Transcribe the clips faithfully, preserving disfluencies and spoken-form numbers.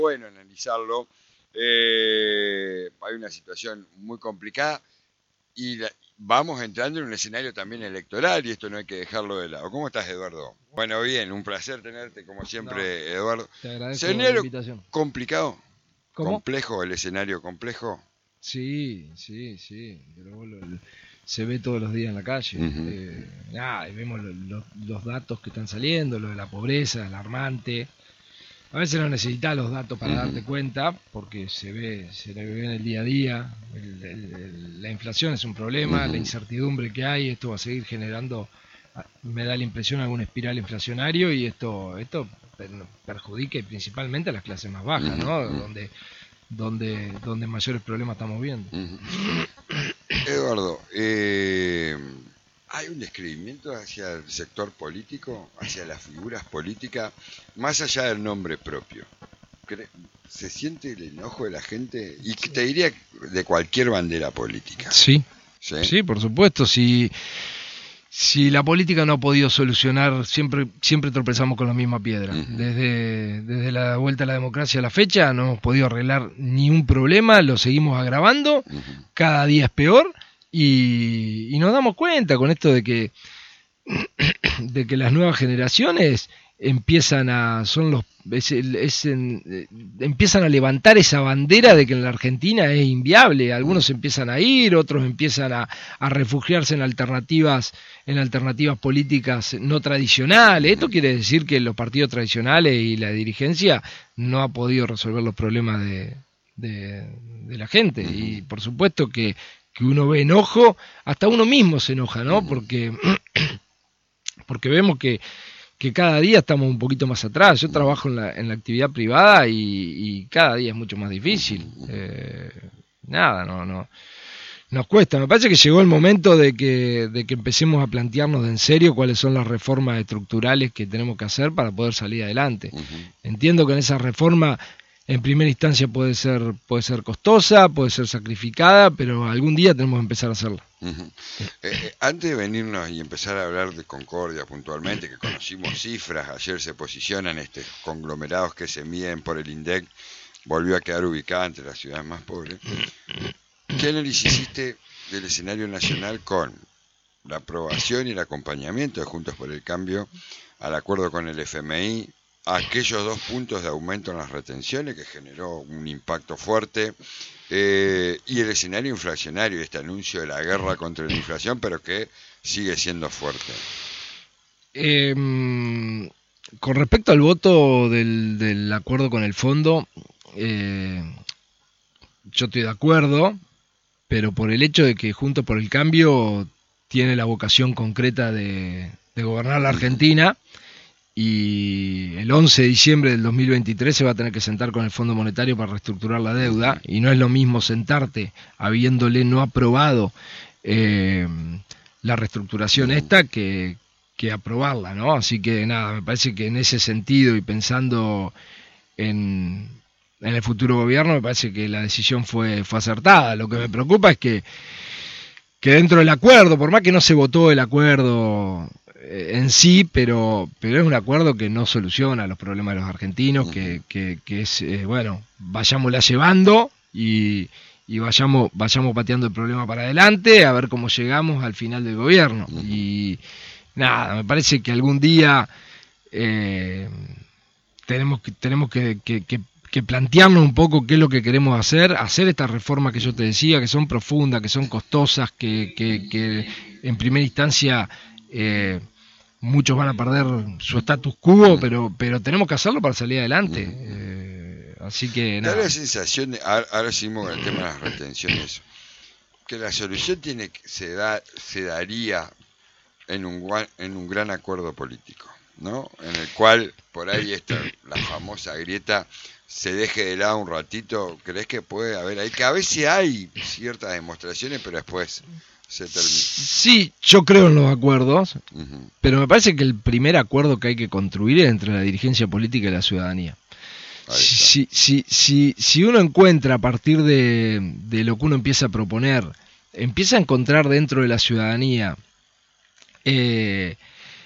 bueno analizarlo. Eh, hay una situación muy complicada y la, vamos entrando en un escenario también electoral y esto no hay que dejarlo de lado. ¿Cómo estás, Eduardo? Bueno, bien, un placer tenerte como siempre, no, Eduardo. Te agradezco ¿Escenario la invitación. complicado? ¿Cómo? ¿Complejo el escenario complejo? Sí, sí, sí. Pero lo, lo, se ve todos los días en la calle. Uh-huh. eh, ah, y vemos lo, lo, los datos que están saliendo, lo de la pobreza, alarmante. A veces no necesitas los datos para uh-huh. darte cuenta, porque se ve, se ve en el día a día. El, el, el, la inflación es un problema, uh-huh. la incertidumbre que hay, esto va a seguir generando, me da la impresión, algún espiral inflacionario, y esto, esto perjudica principalmente a las clases más bajas, uh-huh. ¿no? Donde, donde, donde mayores problemas estamos viendo. Uh-huh. Eduardo, eh, ¿hay un descreimiento hacia el sector político, hacia las figuras políticas, más allá del nombre propio? ¿Se siente el enojo de la gente? Y te diría de cualquier bandera política. Sí, sí, sí, por supuesto. Si, si la política no ha podido solucionar, siempre, siempre tropezamos con la misma piedra. Uh-huh. Desde, desde la vuelta a la democracia a la fecha no hemos podido arreglar ni un problema, lo seguimos agravando, uh-huh. cada día es peor. Y, y nos damos cuenta con esto de que de que las nuevas generaciones empiezan a son los es, es en, eh, empiezan a levantar esa bandera de que en la Argentina es inviable. Algunos empiezan a ir, otros empiezan a, a refugiarse en alternativas en alternativas políticas no tradicionales. Esto quiere decir que los partidos tradicionales y la dirigencia no ha podido resolver los problemas de, de, de la gente. Y por supuesto que que uno ve enojo, hasta uno mismo se enoja, ¿no? Porque, porque vemos que, que cada día estamos un poquito más atrás. Yo trabajo en la, en la actividad privada y, y cada día es mucho más difícil. Eh, nada, no, no. Nos cuesta. Me parece que llegó el momento de que, de que empecemos a plantearnos de en serio cuáles son las reformas estructurales que tenemos que hacer para poder salir adelante. Uh-huh. Entiendo que en esa reforma, en primera instancia puede ser puede ser costosa, puede ser sacrificada, pero algún día tenemos que empezar a hacerla. Uh-huh. eh, antes de venirnos y empezar a hablar de Concordia puntualmente, que conocimos cifras, ayer se posicionan estos conglomerados que se miden por el INDEC, volvió a quedar ubicada entre las ciudades más pobres. ¿Qué análisis hiciste del escenario nacional con la aprobación y el acompañamiento de Juntos por el Cambio al acuerdo con el F M I, aquellos dos puntos de aumento en las retenciones que generó un impacto fuerte, eh, y el escenario inflacionario, este anuncio de la guerra contra la inflación, pero que sigue siendo fuerte? Eh, con respecto al voto del, del acuerdo con el fondo, eh, yo estoy de acuerdo, pero por el hecho de que Juntos por el Cambio tiene la vocación concreta de, de gobernar la Argentina, y el once de diciembre del dos mil veintitrés se va a tener que sentar con el Fondo Monetario para reestructurar la deuda, y no es lo mismo sentarte habiéndole no aprobado eh, la reestructuración esta que, que aprobarla, ¿no? Así que nada, me parece que en ese sentido y pensando en, en el futuro gobierno, me parece que la decisión fue, fue acertada. Lo que me preocupa es que, que dentro del acuerdo, por más que no se votó el acuerdo en sí, pero pero es un acuerdo que no soluciona los problemas de los argentinos, que, que, que es, eh, bueno, vayámosla llevando y, y vayamos vayamos pateando el problema para adelante, a ver cómo llegamos al final del gobierno. Y nada, me parece que algún día eh, tenemos que tenemos que, que, que que plantearnos un poco qué es lo que queremos hacer, hacer estas reformas que yo te decía, que son profundas, que son costosas, que, que, que en primera instancia eh, muchos van a perder su status quo, pero pero tenemos que hacerlo para salir adelante. Eh, así que nada. Da la sensación, de, ahora, ahora seguimos con el tema de las retenciones, que la solución tiene se da se daría en un en un gran acuerdo político, ¿no? En el cual por ahí está la famosa grieta, se deje de lado un ratito. ¿Crees que puede haber ahí? Que a veces hay ciertas demostraciones, pero después se termina. Sí, yo creo en los acuerdos, uh-huh. pero me parece que el primer acuerdo que hay que construir es entre la dirigencia política y la ciudadanía. Si, si, si, si uno encuentra a partir de, de lo que uno empieza a proponer, empieza a encontrar dentro de la ciudadanía eh,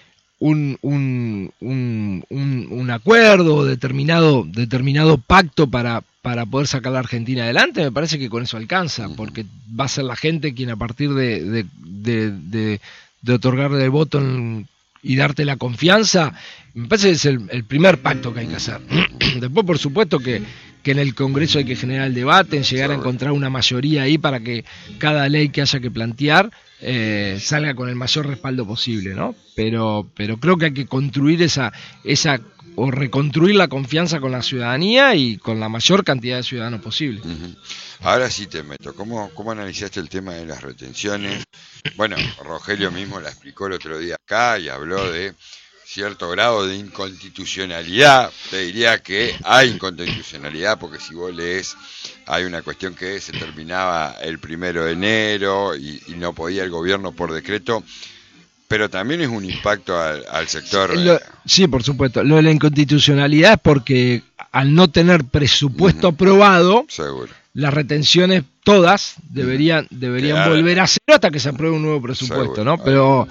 un, un, un, un, un acuerdo, determinado, determinado pacto para, para poder sacar a la Argentina adelante, me parece que con eso alcanza, porque va a ser la gente quien a partir de, de, de, de, de otorgarle el voto en, y darte la confianza, me parece que es el, el primer pacto que hay que hacer. Después, por supuesto, que, que en el Congreso hay que generar el debate, en llegar a encontrar una mayoría ahí para que cada ley que haya que plantear eh, salga con el mayor respaldo posible, ¿no? Pero, pero creo que hay que construir esa, esa o reconstruir la confianza con la ciudadanía y con la mayor cantidad de ciudadanos posible. Uh-huh. Ahora sí te meto. ¿Cómo, ¿Cómo analizaste el tema de las retenciones? Bueno, Rogelio mismo la explicó el otro día acá y habló de cierto grado de inconstitucionalidad. Te diría que hay inconstitucionalidad porque si vos lees, hay una cuestión que se terminaba el primero de enero y, y no podía el gobierno por decreto. Pero también es un impacto al, al sector. Lo, sí, por supuesto. Lo de la inconstitucionalidad es porque al no tener presupuesto uh-huh. aprobado, seguro, las retenciones todas deberían deberían claro. volver a cero hasta que se apruebe un nuevo presupuesto, seguro, ¿no? Pero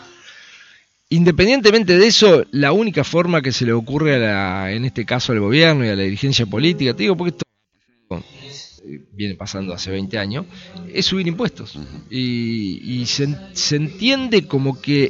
independientemente de eso, la única forma que se le ocurre a la, en este caso al gobierno y a la dirigencia política, te digo porque esto viene pasando hace veinte años, es subir impuestos. Uh-huh. Y, y se, se entiende como que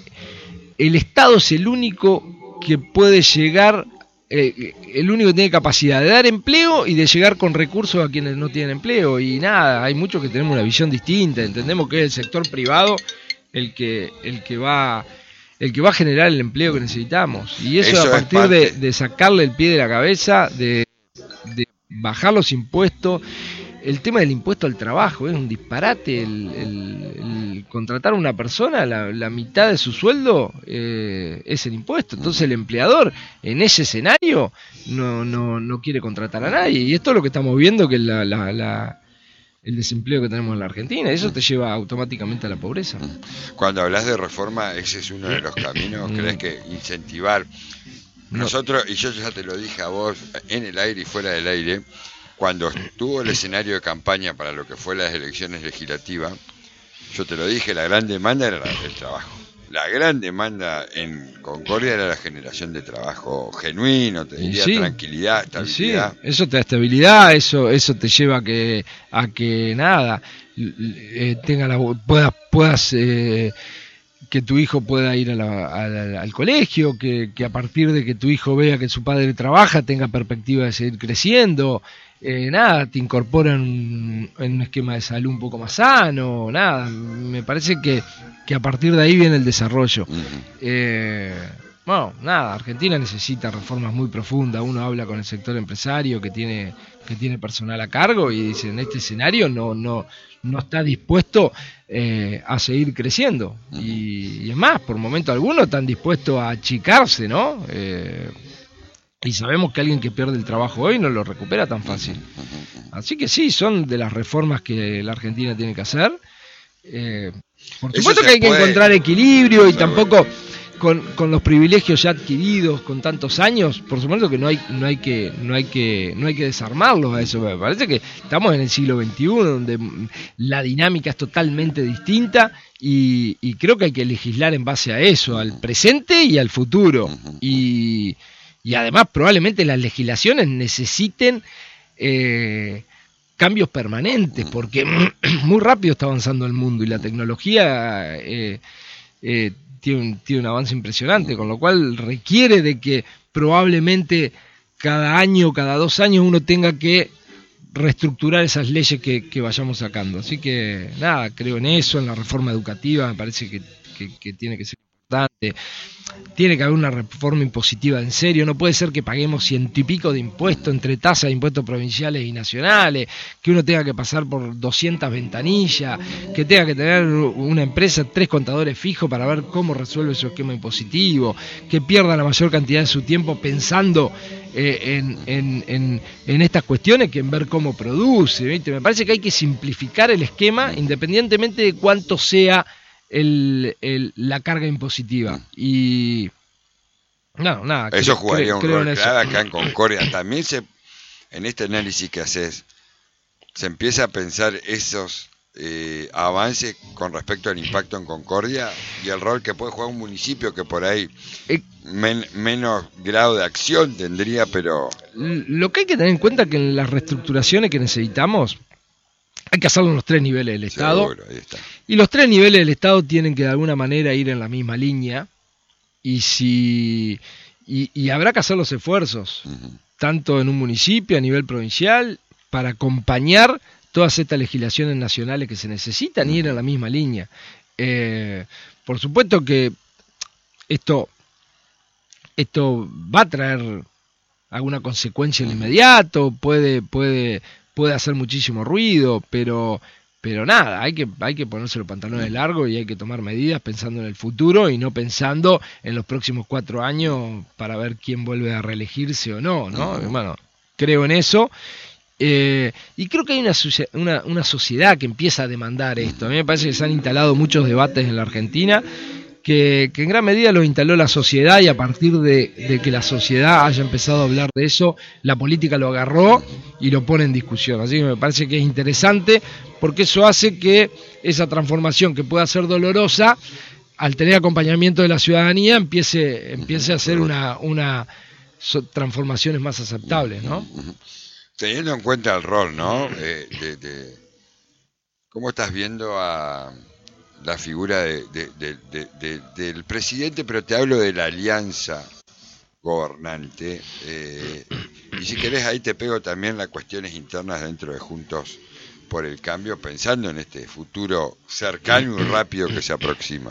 el Estado es el único que puede llegar, eh, el único que tiene capacidad de dar empleo y de llegar con recursos a quienes no tienen empleo. Y nada, hay muchos que tenemos una visión distinta, entendemos que es el sector privado el que, el que va... el que va a generar el empleo que necesitamos. Y eso, eso a partir de, de sacarle el pie de la cabeza, de, de bajar los impuestos. El tema del impuesto al trabajo es un disparate. El, el, el contratar a una persona, la, la mitad de su sueldo eh, es el impuesto. Entonces el empleador en ese escenario no, no, no quiere contratar a nadie. Y esto es lo que estamos viendo, que la... la, la el desempleo que tenemos en la Argentina, eso te lleva automáticamente a la pobreza. Cuando hablas de reforma, ese es uno de los caminos, ¿crees que incentivar? Nosotros, y yo ya te lo dije a vos, en el aire y fuera del aire, cuando estuvo el escenario de campaña para lo que fue las elecciones legislativas, yo te lo dije, la gran demanda era el trabajo. La gran demanda en Concordia era la generación de trabajo genuino, te diría, sí, tranquilidad, estabilidad. Sí, eso te da estabilidad, eso eso te lleva a que a que nada eh, tenga la puedas puedas eh, que tu hijo pueda ir a la, a la, al colegio, que, que a partir de que tu hijo vea que su padre trabaja tenga perspectiva de seguir creciendo. Eh, nada, te incorporan un, en un esquema de salud un poco más sano, nada, me parece que, que a partir de ahí viene el desarrollo. Uh-huh. Eh, bueno, nada, Argentina necesita reformas muy profundas. Uno habla con el sector empresario que tiene que tiene personal a cargo y dice, en este escenario no no no está dispuesto eh, a seguir creciendo. Uh-huh. Y, y es más, por momento algunos están dispuestos a achicarse, ¿no? Eh, Y sabemos que alguien que pierde el trabajo hoy no lo recupera tan fácil. Así que sí, son de las reformas que la Argentina tiene que hacer. Eh, por supuesto que hay puede... que encontrar equilibrio y no, tampoco con, con los privilegios ya adquiridos con tantos años, por supuesto que no hay, no hay que, no hay que, no hay que desarmarlos a eso. Me parece que estamos en el siglo veintiuno, donde la dinámica es totalmente distinta y, y creo que hay que legislar en base a eso, al presente y al futuro. Y Y además probablemente las legislaciones necesiten eh, cambios permanentes, porque muy rápido está avanzando el mundo y la tecnología eh, eh, tiene, un, tiene un avance impresionante, con lo cual requiere de que probablemente cada año, cada dos años uno tenga que reestructurar esas leyes que, que vayamos sacando. Así que nada, creo en eso, en la reforma educativa, me parece que, que, que tiene que ser importante. Tiene que haber una reforma impositiva en serio, no puede ser que paguemos ciento y pico de impuestos entre tasas de impuestos provinciales y nacionales, que uno tenga que pasar por doscientas ventanillas, que tenga que tener una empresa, tres contadores fijos para ver cómo resuelve su esquema impositivo, que pierda la mayor cantidad de su tiempo pensando eh, en, en, en, en estas cuestiones que en ver cómo produce, ¿viste? Me parece que hay que simplificar el esquema independientemente de cuánto sea El, el, la carga impositiva. Y no, nada, eso creo, jugaría creo, un rol clave acá en Concordia. También se, en este análisis que haces, se empieza a pensar esos eh, avances con respecto al impacto en Concordia y el rol que puede jugar un municipio que por ahí Eh, men- menos grado de acción tendría, pero lo que hay que tener en cuenta es que en las reestructuraciones que necesitamos hay que hacerlo en los tres niveles del Estado. seguro, ahí está. Y los tres niveles del Estado tienen que de alguna manera ir en la misma línea. Y si y, y habrá que hacer los esfuerzos, Ujú. tanto en un municipio a nivel provincial, para acompañar todas estas legislaciones nacionales que se necesitan y ir en la misma línea. Eh, por supuesto que esto, esto va a traer alguna consecuencia en lo inmediato, puede, puede, puede hacer muchísimo ruido, pero, pero nada, hay que, hay que ponerse los pantalones largos y hay que tomar medidas pensando en el futuro y no pensando en los próximos cuatro años para ver quién vuelve a reelegirse o no, ¿no? Bueno, creo en eso. Eh, y creo que hay una, una, una sociedad que empieza a demandar esto. A mí me parece que se han instalado muchos debates en la Argentina que, que en gran medida lo instaló la sociedad, y a partir de, de que la sociedad haya empezado a hablar de eso, la política lo agarró y lo pone en discusión. Así que me parece que es interesante, porque eso hace que esa transformación, que pueda ser dolorosa, al tener acompañamiento de la ciudadanía, empiece, empiece a hacer una, una so, transformaciones más aceptables, ¿no? Teniendo en cuenta el rol, ¿no? Eh, de, de, ¿Cómo estás viendo a la figura de, de, de, de, de, del presidente? Pero te hablo de la alianza gobernante. Eh, y si querés, ahí te pego también las cuestiones internas dentro de Juntos por el Cambio, pensando en este futuro cercano y rápido que se aproxima.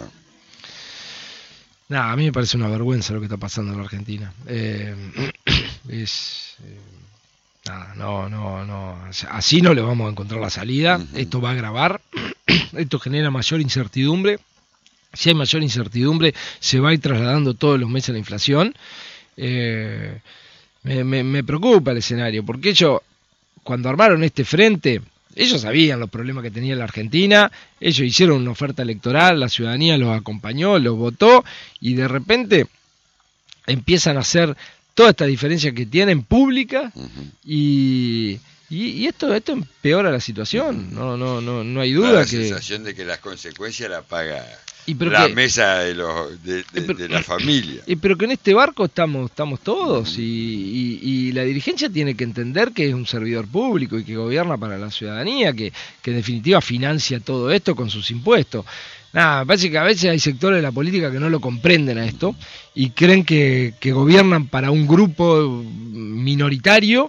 Nah, a mí me parece una vergüenza lo que está pasando en la Argentina. Eh, es... Eh, Nada, no, no, no, así no le vamos a encontrar la salida. Uh-huh. Esto va a agravar, esto genera mayor incertidumbre. Si hay mayor incertidumbre, se va a ir trasladando todos los meses la inflación. Eh, me, me, me preocupa el escenario, porque ellos, cuando armaron este frente, ellos sabían los problemas que tenía la Argentina, ellos hicieron una oferta electoral, la ciudadanía los acompañó, los votó, y de repente empiezan a hacer toda esta diferencia que tienen pública, uh-huh. y, y, y esto esto empeora la situación. Uh-huh. no no no no hay duda la que la sensación de que las consecuencias la paga y pero la que, mesa de los de, de, pero, de la familia. Y pero que en este barco estamos estamos todos, uh-huh. y, y, y la dirigencia tiene que entender que es un servidor público y que gobierna para la ciudadanía, que, que en definitiva financia todo esto con sus impuestos. Nada, me parece que a veces hay sectores de la política que no lo comprenden a esto y creen que, que gobiernan para un grupo minoritario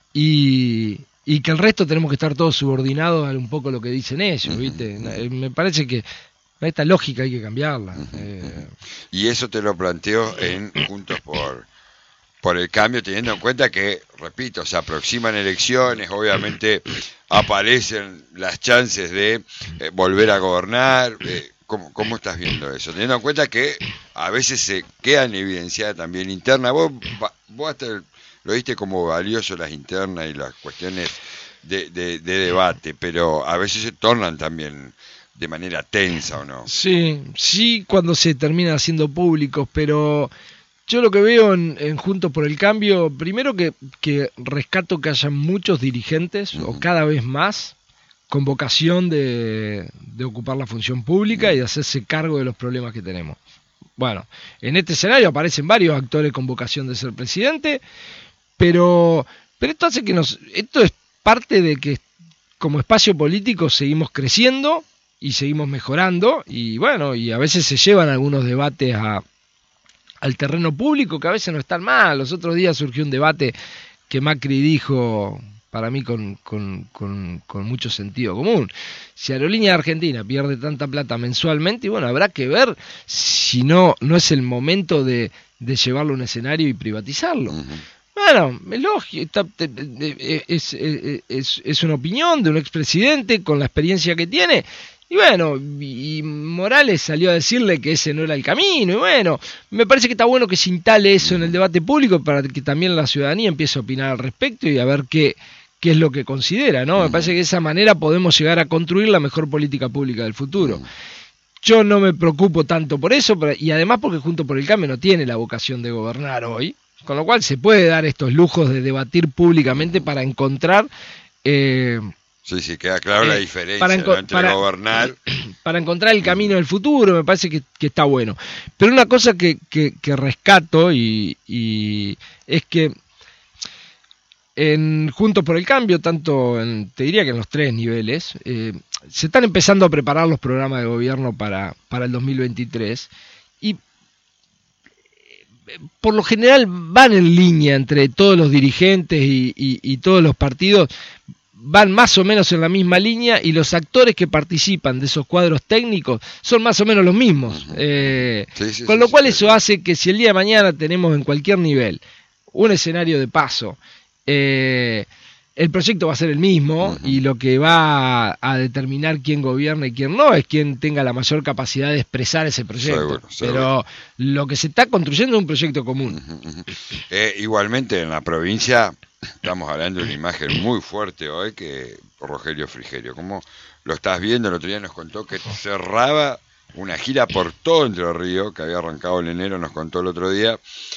y, y que el resto tenemos que estar todos subordinados a un poco lo que dicen ellos, ¿viste? Me parece que esta lógica hay que cambiarla. Eh. Y eso te lo planteo en Juntos por, por el Cambio, teniendo en cuenta que, repito, se aproximan elecciones, obviamente aparecen las chances de eh, volver a gobernar. Eh, ¿cómo, ¿Cómo estás viendo eso? Teniendo en cuenta que a veces se quedan evidenciadas también internas. Vos, vos hasta lo viste como valioso las internas y las cuestiones de, de, de debate, pero a veces se tornan también de manera tensa, ¿o no? Sí, sí, cuando se terminan haciendo públicos, pero yo lo que veo en, en Juntos por el Cambio, primero que, que rescato que haya muchos dirigentes, uh-huh. o cada vez más, con vocación de, de ocupar la función pública, uh-huh. y de hacerse cargo de los problemas que tenemos. Bueno, en este escenario aparecen varios actores con vocación de ser presidente, pero, pero esto hace que nos, esto es parte de que como espacio político seguimos creciendo y seguimos mejorando, y bueno, y a veces se llevan algunos debates a al terreno público, que a veces no están mal. Los otros días surgió un debate que Macri dijo, para mí con, con, con, con mucho sentido común: si Aerolíneas Argentina pierde tanta plata mensualmente, y bueno, habrá que ver si no, no es el momento de, de llevarlo a un escenario y privatizarlo. Uh-huh. Bueno, es lógico, está, es, es, es, es una opinión de un expresidente con la experiencia que tiene. Y bueno, y Morales salió a decirle que ese no era el camino, y bueno, me parece que está bueno que se instale eso en el debate público para que también la ciudadanía empiece a opinar al respecto y a ver qué, qué es lo que considera, ¿no? Me parece que de esa manera podemos llegar a construir la mejor política pública del futuro. Yo no me preocupo tanto por eso, y además porque Juntos por el Cambio no tiene la vocación de gobernar hoy, con lo cual se puede dar estos lujos de debatir públicamente para encontrar... Eh, Sí, sí, queda claro eh, la diferencia para, ¿no? entre para, gobernar. Para encontrar el camino del futuro, me parece que, que está bueno. Pero una cosa que, que, que rescato y, y es que en Juntos por el Cambio, tanto en, te diría que en los tres niveles, eh, se están empezando a preparar los programas de gobierno para, para el dos mil veintitrés y por lo general van en línea entre todos los dirigentes y, y, y todos los partidos, van más o menos en la misma línea y los actores que participan de esos cuadros técnicos son más o menos los mismos. Eh, sí, sí, con lo sí, cual sí, eso sí. hace que si el día de mañana tenemos en cualquier nivel un escenario de paso, eh, el proyecto va a ser el mismo uh-huh. y lo que va a, a determinar quién gobierna y quién no es quien tenga la mayor capacidad de expresar ese proyecto. Seguro, seguro. Pero lo que se está construyendo es un proyecto común. Uh-huh, uh-huh. Eh, igualmente en la provincia estamos hablando de una imagen muy fuerte hoy que Rogelio Frigerio. Como lo estás viendo, el otro día nos contó que cerraba una gira por todo Entre Ríos, que había arrancado en enero, nos contó el otro día.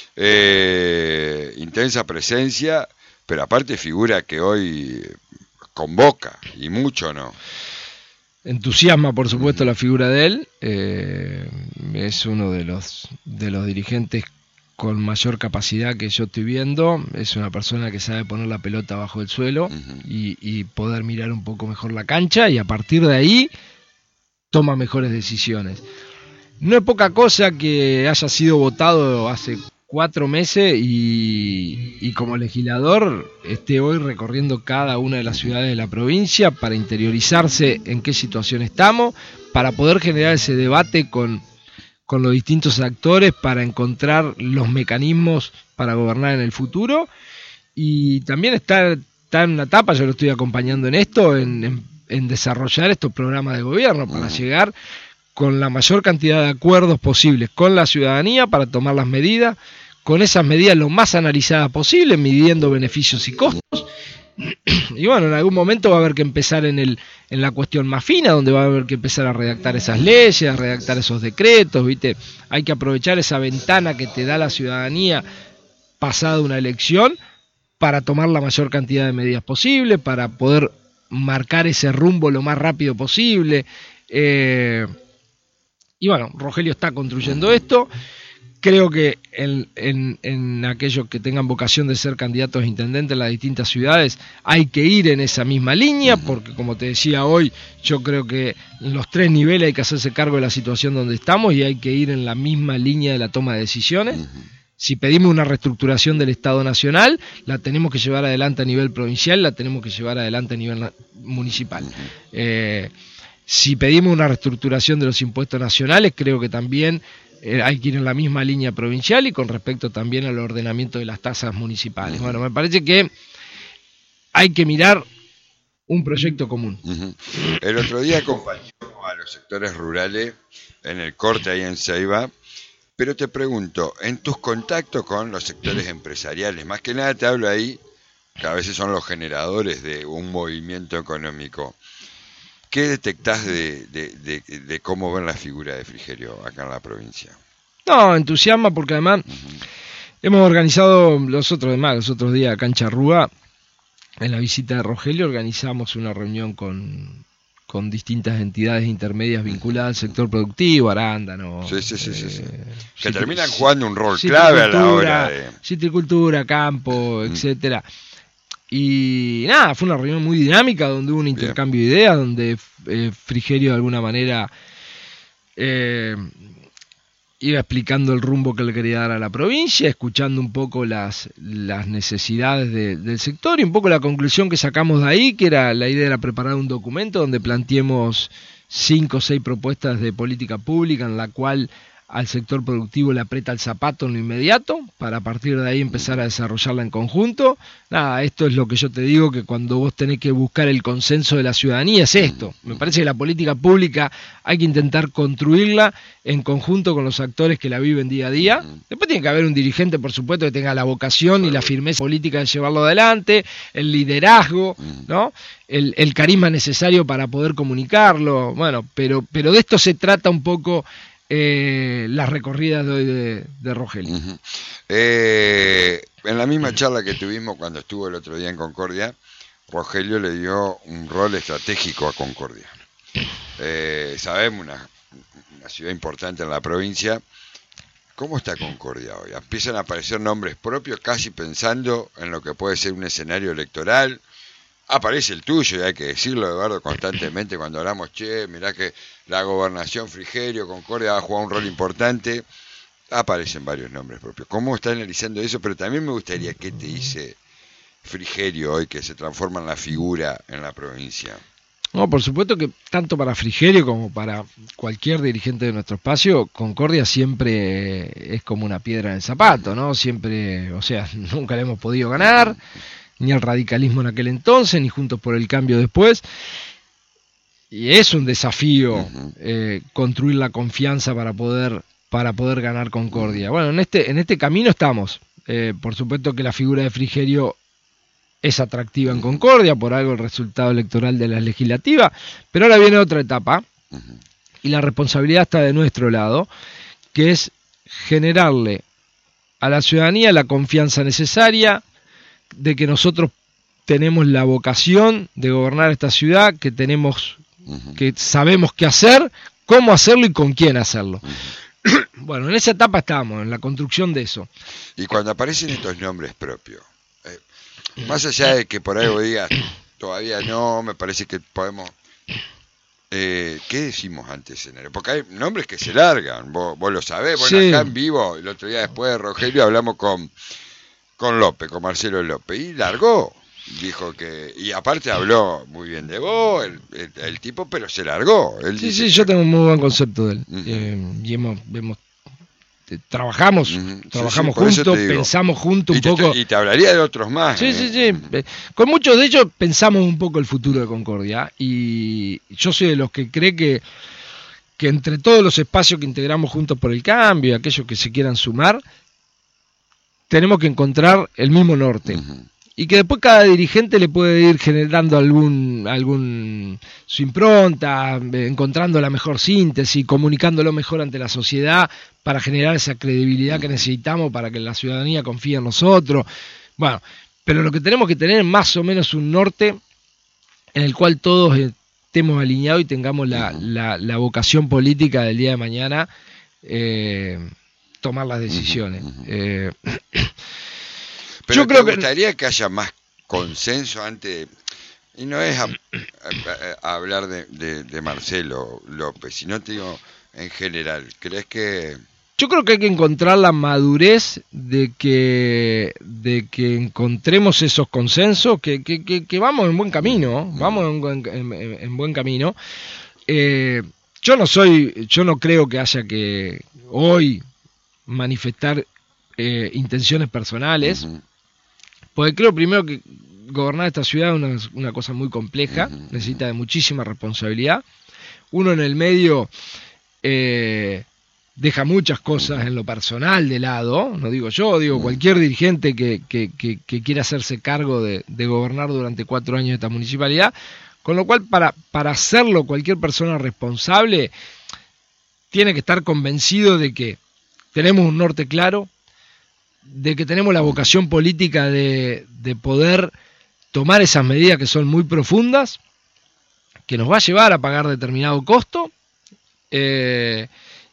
Eh, intensa presencia. Pero aparte figura que hoy convoca, y mucho, ¿no? Entusiasma, por supuesto, mm. la figura de él. Eh, es uno de los, de los dirigentes con mayor capacidad que yo estoy viendo. Es una persona que sabe poner la pelota bajo el suelo uh-huh. y, y poder mirar un poco mejor la cancha, y a partir de ahí toma mejores decisiones. No es poca cosa que haya sido votado hace cuatro meses y, y como legislador esté hoy recorriendo cada una de las ciudades de la provincia para interiorizarse en qué situación estamos, para poder generar ese debate con, con los distintos actores para encontrar los mecanismos para gobernar en el futuro. Y también está, está en una etapa, yo lo estoy acompañando en esto, en, en, en desarrollar estos programas de gobierno para llegar con la mayor cantidad de acuerdos posibles con la ciudadanía para tomar las medidas, con esas medidas lo más analizadas posible, midiendo beneficios y costos. Y bueno, en algún momento va a haber que empezar en el en la cuestión más fina, donde va a haber que empezar a redactar esas leyes, a redactar esos decretos, ¿viste? Hay que aprovechar esa ventana que te da la ciudadanía pasada una elección para tomar la mayor cantidad de medidas posible, para poder marcar ese rumbo lo más rápido posible. Eh, y bueno, Rogelio está construyendo esto. Creo que en, en, en aquellos que tengan vocación de ser candidatos a intendente en las distintas ciudades hay que ir en esa misma línea, porque como te decía hoy, yo creo que en los tres niveles hay que hacerse cargo de la situación donde estamos y hay que ir en la misma línea de la toma de decisiones. Si pedimos una reestructuración del Estado Nacional, la tenemos que llevar adelante a nivel provincial, la tenemos que llevar adelante a nivel municipal. Eh, si pedimos una reestructuración de los impuestos nacionales, creo que también hay que ir en la misma línea provincial y con respecto también al ordenamiento de las tasas municipales. Uh-huh. Bueno, me parece que hay que mirar un proyecto común. Uh-huh. El otro día acompañamos a los sectores rurales en el corte ahí en Ceiba, pero te pregunto, en tus contactos con los sectores empresariales, más que nada te hablo ahí, que a veces son los generadores de un movimiento económico, ¿qué detectás de, de, de, de cómo ven la figura de Frigerio acá en la provincia? No, entusiasma porque además uh-huh. hemos organizado los otros demás, los otros días acá en Charrúa, en la visita de Rogelio, organizamos una reunión con, con distintas entidades intermedias vinculadas al sector productivo, arándano. Sí, sí, sí, eh, sí, sí. Que citri- terminan jugando un rol clave a la hora de... Citricultura, campo, uh-huh. etcétera. Y nada, fue una reunión muy dinámica donde hubo un intercambio Bien. de ideas, donde eh, Frigerio de alguna manera eh, iba explicando el rumbo que le quería dar a la provincia, escuchando un poco las, las necesidades de, del sector y un poco la conclusión que sacamos de ahí, que era la idea era preparar un documento donde planteemos cinco o seis propuestas de política pública en la cual al sector productivo le aprieta el zapato en lo inmediato, para a partir de ahí empezar a desarrollarla en conjunto. Nada, esto es lo que yo te digo, que cuando vos tenés que buscar el consenso de la ciudadanía es esto. Me parece que la política pública hay que intentar construirla en conjunto con los actores que la viven día a día. Después tiene que haber un dirigente, por supuesto, que tenga la vocación y la firmeza política de llevarlo adelante, el liderazgo, ¿no? El, el carisma necesario para poder comunicarlo. Bueno, pero, pero de esto se trata un poco... Eh, las recorridas de hoy de, de Rogelio. Uh-huh. Eh, en la misma charla que tuvimos cuando estuvo el otro día en Concordia, Rogelio le dio un rol estratégico a Concordia. Eh, sabemos, una, una ciudad importante en la provincia. ¿Cómo está Concordia hoy? Empiezan a aparecer nombres propios, casi pensando en lo que puede ser un escenario electoral. Aparece el tuyo, y hay que decirlo, Eduardo, constantemente cuando hablamos, che, mirá que la gobernación Frigerio, Concordia va a jugar un rol importante. Aparecen varios nombres propios. ¿Cómo está analizando eso? Pero también me gustaría que te dice Frigerio hoy, que se transforma en la figura en la provincia. No, por supuesto que tanto para Frigerio como para cualquier dirigente de nuestro espacio, Concordia siempre es como una piedra en el zapato, ¿no? Siempre, o sea, nunca le hemos podido ganar, ni al radicalismo en aquel entonces, ni Juntos por el Cambio después. Y es un desafío uh-huh. eh, construir la confianza para poder, para poder ganar Concordia. Bueno, en este, en este camino estamos. Eh, por supuesto que la figura de Frigerio es atractiva en Concordia, por algo el resultado electoral de la legislativa, pero ahora viene otra etapa, y la responsabilidad está de nuestro lado, que es generarle a la ciudadanía la confianza necesaria de que nosotros tenemos la vocación de gobernar esta ciudad, que tenemos, que sabemos qué hacer, cómo hacerlo y con quién hacerlo. Bueno, en esa etapa estamos, en la construcción de eso. Y cuando aparecen estos nombres propios, más allá de que por ahí vos digas, todavía no, me parece que podemos... Eh, ¿Qué decimos antes, escenario? Porque hay nombres que se largan, vos, vos lo sabés. Bueno, sí. Acá en vivo, el otro día después de Rogelio, hablamos con, con López, con Marcelo López, y largó. Dijo que... Y aparte habló muy bien de vos, el, el, el tipo, pero se largó. Él sí, sí, que... yo tengo un muy buen concepto de él. Uh-huh. eh, y hemos... hemos trabajamos, uh-huh. trabajamos sí, sí, juntos, pensamos juntos un y te, poco. Y te hablaría de otros más. Sí, ¿eh? sí, sí. Uh-huh. Con muchos de ellos pensamos un poco el futuro de Concordia. Y yo soy de los que cree que, que entre todos los espacios que integramos Juntos por el Cambio y aquellos que se quieran sumar, tenemos que encontrar el mismo norte. Uh-huh. Y que después cada dirigente le puede ir generando algún, algún su impronta, encontrando la mejor síntesis, comunicándolo mejor ante la sociedad para generar esa credibilidad que necesitamos para que la ciudadanía confíe en nosotros. Bueno, pero lo que tenemos que tener es más o menos un norte en el cual todos estemos alineados y tengamos la, la, la vocación política del día de mañana, eh, tomar las decisiones. Eh, Pero yo creo que gustaría que haya más consenso antes, y no es a, a, a hablar de, de, de Marcelo López, sino te digo en general, ¿crees que...? Yo creo que hay que encontrar la madurez de que de que encontremos esos consensos, que, que, que, que vamos en buen camino, vamos en, en, en buen camino. Eh, yo no soy, yo no creo que haya que hoy manifestar eh, intenciones personales. Uh-huh. Porque creo primero que gobernar esta ciudad es una, una cosa muy compleja, uh-huh. necesita de muchísima responsabilidad. Uno en el medio eh, deja muchas cosas en lo personal de lado, no digo yo, digo uh-huh. cualquier dirigente que, que, que, que quiera hacerse cargo de, de gobernar durante cuatro años esta municipalidad, con lo cual para, para hacerlo cualquier persona responsable tiene que estar convencido de que tenemos un norte claro, de que tenemos la vocación política de, de poder tomar esas medidas que son muy profundas, que nos va a llevar a pagar determinado costo, eh,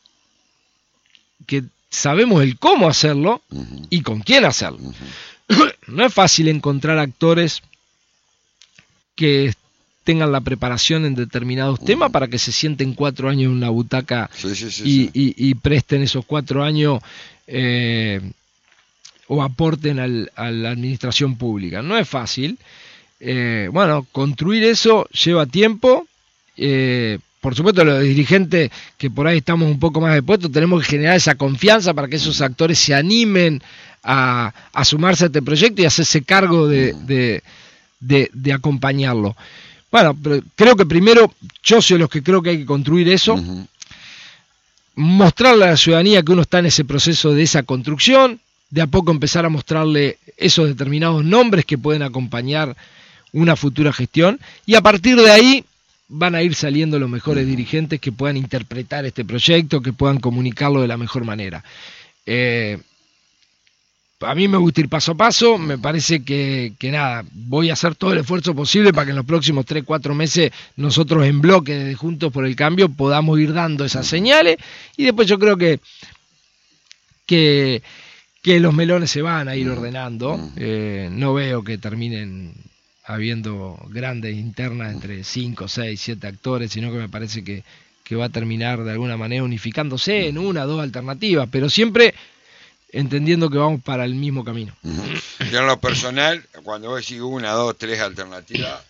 que sabemos el cómo hacerlo uh-huh. y con quién hacerlo. Uh-huh. No es fácil encontrar actores que tengan la preparación en determinados uh-huh. temas para que se sienten cuatro años en una butaca sí, sí, sí, y, sí. Y, y presten esos cuatro años eh, o aporten al, a la administración pública. No es fácil. Eh, bueno, construir eso lleva tiempo. Eh, por supuesto, los dirigentes que por ahí estamos un poco más expuestos, tenemos que generar esa confianza para que esos actores se animen a, a sumarse a este proyecto y hacerse cargo de, de, de, de acompañarlo. Bueno, pero creo que primero, yo soy de los que creo que hay que construir eso, uh-huh. mostrarle a la ciudadanía que uno está en ese proceso de esa construcción, de a poco empezar a mostrarle esos determinados nombres que pueden acompañar una futura gestión, y a partir de ahí van a ir saliendo los mejores uh-huh. dirigentes que puedan interpretar este proyecto, que puedan comunicarlo de la mejor manera. Eh, a mí me gusta ir paso a paso, me parece que, que nada, voy a hacer todo el esfuerzo posible para que en los próximos tres, cuatro meses nosotros en bloque desde Juntos por el Cambio podamos ir dando esas señales, y después yo creo que que, que los melones se van a ir ordenando, eh, no veo que terminen habiendo grandes internas entre cinco, seis, siete actores, sino que me parece que, que va a terminar de alguna manera unificándose en una o dos alternativas, pero siempre entendiendo que vamos para el mismo camino. Uh-huh. Yo en lo personal, cuando vos decís una, dos, tres alternativas,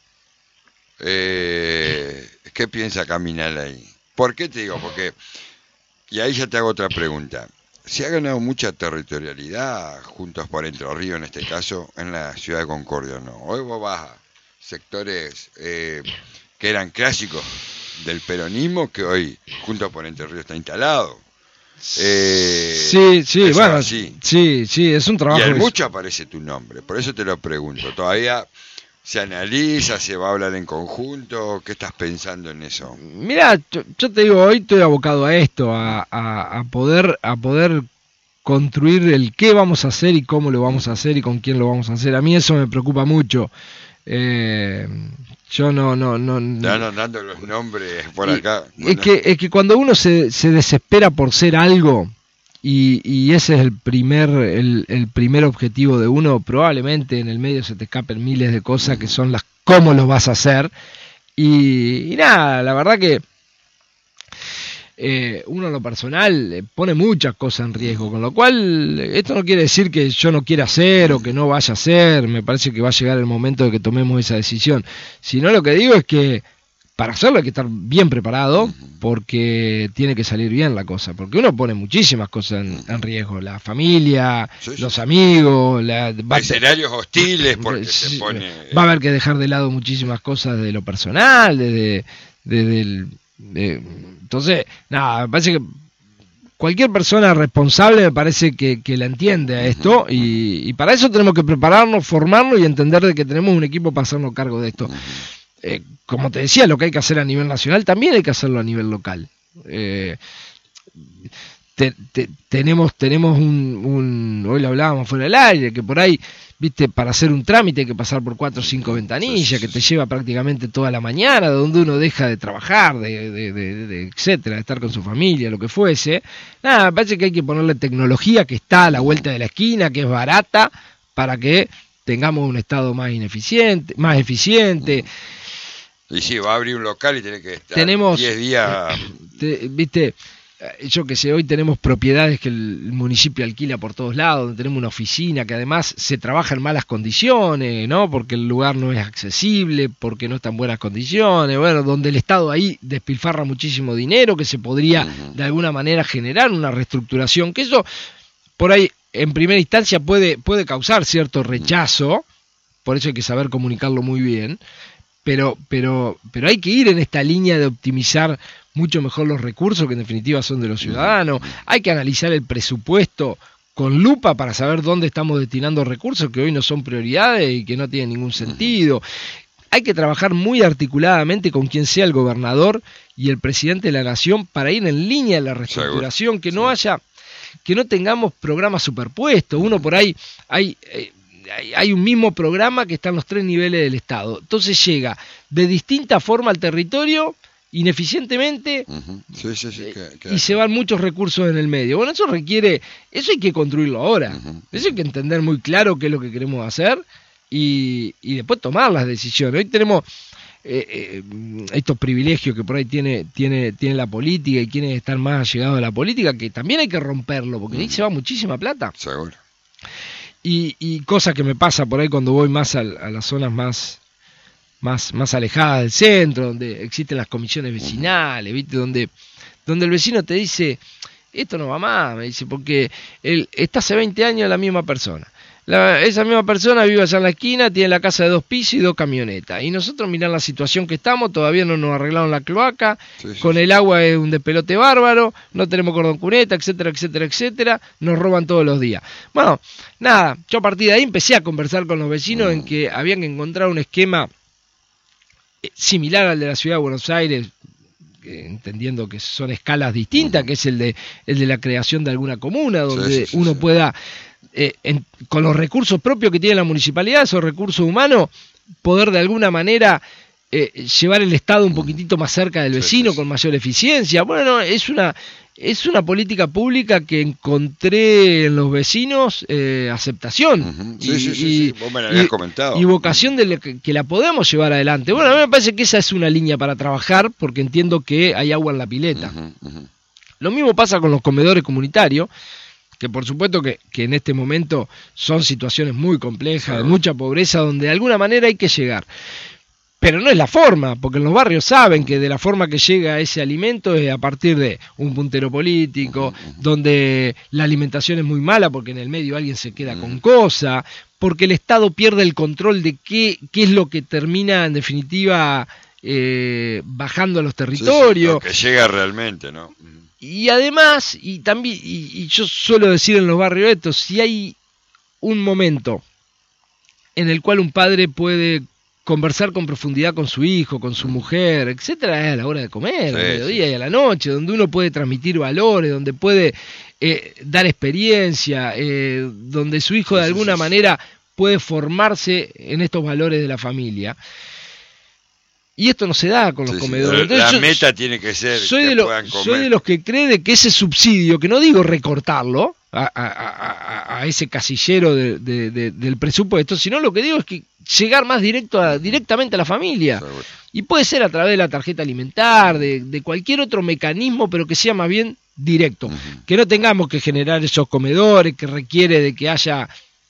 eh, ¿qué piensa caminar ahí? ¿Por qué te digo? Porque, y ahí ya te hago otra pregunta, se ha ganado mucha territorialidad Juntos por Entre Ríos, en este caso, en la ciudad de Concordia, ¿no? Hoy vos vas a sectores eh, que eran clásicos del peronismo, que hoy Juntos por Entre Ríos está instalado. Eh, sí, sí, bueno, así. sí, sí, es un trabajo. Y en que... mucho aparece tu nombre, por eso te lo pregunto. Todavía se analiza, se va a hablar en conjunto. ¿Qué estás pensando en eso? Mira, yo, yo te digo, hoy estoy abocado a esto, a, a, a poder, a poder construir el qué vamos a hacer y cómo lo vamos a hacer y con quién lo vamos a hacer. A mí eso me preocupa mucho. Eh, yo no, no, no. Están dando los nombres por y, acá. Bueno. Es que, es que cuando uno se, se desespera por ser algo, y, y ese es el primer, el, el primer objetivo de uno, probablemente en el medio se te escapen miles de cosas que son las cómo lo vas a hacer. Y, y nada, la verdad que Eh, uno en lo personal eh, pone muchas cosas en riesgo, con lo cual esto no quiere decir que yo no quiera hacer o que no vaya a hacer, me parece que va a llegar el momento de que tomemos esa decisión, sino lo que digo es que para hacerlo hay que estar bien preparado, porque tiene que salir bien la cosa, porque uno pone muchísimas cosas en, en riesgo, la familia, sí, sí. los amigos, la, va escenarios hostiles, porque sí, se pone... va a haber que dejar de lado muchísimas cosas de lo personal, desde, desde el... De, entonces, nada, me parece que cualquier persona responsable me parece que, que la entiende a esto, y, y para eso tenemos que prepararnos, formarnos y entender de que tenemos un equipo para hacernos cargo de esto. Eh, como te decía, lo que hay que hacer a nivel nacional también hay que hacerlo a nivel local. Eh, te, te, tenemos tenemos un, un, hoy lo hablábamos fuera del aire, que por ahí, viste, para hacer un trámite hay que pasar por cuatro o cinco ventanillas, que te lleva prácticamente toda la mañana, donde uno deja de trabajar, de, de, de, de etcétera, de estar con su familia, lo que fuese. Nada, me parece que hay que ponerle tecnología que está a la vuelta de la esquina, que es barata, para que tengamos un estado más ineficiente, más eficiente. Y sí, va a abrir un local y tiene que estar tenemos diez días. Te, viste, yo que sé, hoy tenemos propiedades que el municipio alquila por todos lados, donde tenemos una oficina que además se trabaja en malas condiciones, ¿no? Porque el lugar no es accesible, porque no está en buenas condiciones, bueno, donde el Estado ahí despilfarra muchísimo dinero, que se podría uh-huh. de alguna manera generar una reestructuración, que eso por ahí en primera instancia puede, puede causar cierto rechazo, por eso hay que saber comunicarlo muy bien. Pero, pero, pero hay que ir en esta línea de optimizar mucho mejor los recursos, que en definitiva son de los ciudadanos. Hay que analizar el presupuesto con lupa para saber dónde estamos destinando recursos que hoy no son prioridades y que no tienen ningún sentido. Hay que trabajar muy articuladamente con quien sea el gobernador y el presidente de la nación para ir en línea de la reestructuración, que no haya, que no tengamos programas superpuestos. Uno por ahí hay... Eh, hay un mismo programa que está en los tres niveles del Estado. Entonces llega de distinta forma al territorio, ineficientemente, uh-huh. sí, sí, sí, que, que y se van muchos recursos en el medio. Bueno, eso requiere, eso hay que construirlo ahora. Uh-huh. Eso hay que entender muy claro qué es lo que queremos hacer y, y después tomar las decisiones. Hoy tenemos eh, eh, estos privilegios que por ahí tiene, tiene, tiene la política y quienes están más allegados a la política, que también hay que romperlo, porque uh-huh. ahí se va muchísima plata. Seguro. Y, y cosa que me pasa por ahí cuando voy más a, a las zonas más, más, más alejadas del centro, donde existen las comisiones vecinales, ¿viste? Donde, donde el vecino te dice, esto no va más, me dice, porque él está hace veinte años la misma persona. La, esa misma persona vive allá en la esquina, tiene la casa de dos pisos y dos camionetas. Y nosotros mirá la situación que estamos, todavía no nos arreglaron la cloaca, sí, sí, con sí. el agua es un despelote bárbaro, no tenemos cordón cuneta, etcétera, etcétera, etcétera, nos roban todos los días. Bueno, nada, yo a partir de ahí empecé a conversar con los vecinos mm. en que habían que encontrar un esquema similar al de la ciudad de Buenos Aires, entendiendo que son escalas distintas, mm. que es el de, el de la creación de alguna comuna, donde sí, sí, sí, uno sí. pueda eh, en, con los recursos propios que tiene la municipalidad, esos recursos humanos, poder de alguna manera eh, llevar el Estado un poquitito más cerca del vecino, con mayor eficiencia. Bueno, es una es una política pública que encontré en los vecinos eh, aceptación. Uh-huh. Sí, y, sí, sí, y, sí. Vos me lo habías y, comentado. Y vocación de que, que la podemos llevar adelante. Bueno, a mí me parece que esa es una línea para trabajar, porque entiendo que hay agua en la pileta. Uh-huh, uh-huh. Lo mismo pasa con los comedores comunitarios, que por supuesto que, que en este momento son situaciones muy complejas, sí, de mucha pobreza, donde de alguna manera hay que llegar. Pero no es la forma, porque en los barrios saben que de la forma que llega ese alimento es a partir de un puntero político, donde la alimentación es muy mala porque en el medio alguien se queda con cosa, porque el Estado pierde el control de qué, qué es lo que termina en definitiva eh, bajando a los territorios. Sí, sí, lo que llega realmente, ¿no? Y además, y también, y, y yo suelo decir en los barrios estos, si hay un momento en el cual un padre puede conversar con profundidad con su hijo, con su mujer, etcétera, es a la hora de comer, sí, al mediodía sí. y a la noche, donde uno puede transmitir valores, donde puede eh, dar experiencia, eh, donde su hijo de alguna sí, sí, manera puede formarse en estos valores de la familia. Y esto no se da con los sí, comedores. Entonces, la yo, meta tiene que ser soy que de lo, puedan comer. Soy de los que cree de que ese subsidio, que no digo recortarlo a, a, a, a ese casillero de, de, de, del presupuesto, sino lo que digo es que llegar más directo a, directamente a la familia. Seguro. Y puede ser a través de la tarjeta alimentar, de, de cualquier otro mecanismo, pero que sea más bien directo. Uh-huh. Que no tengamos que generar esos comedores que requiere de que haya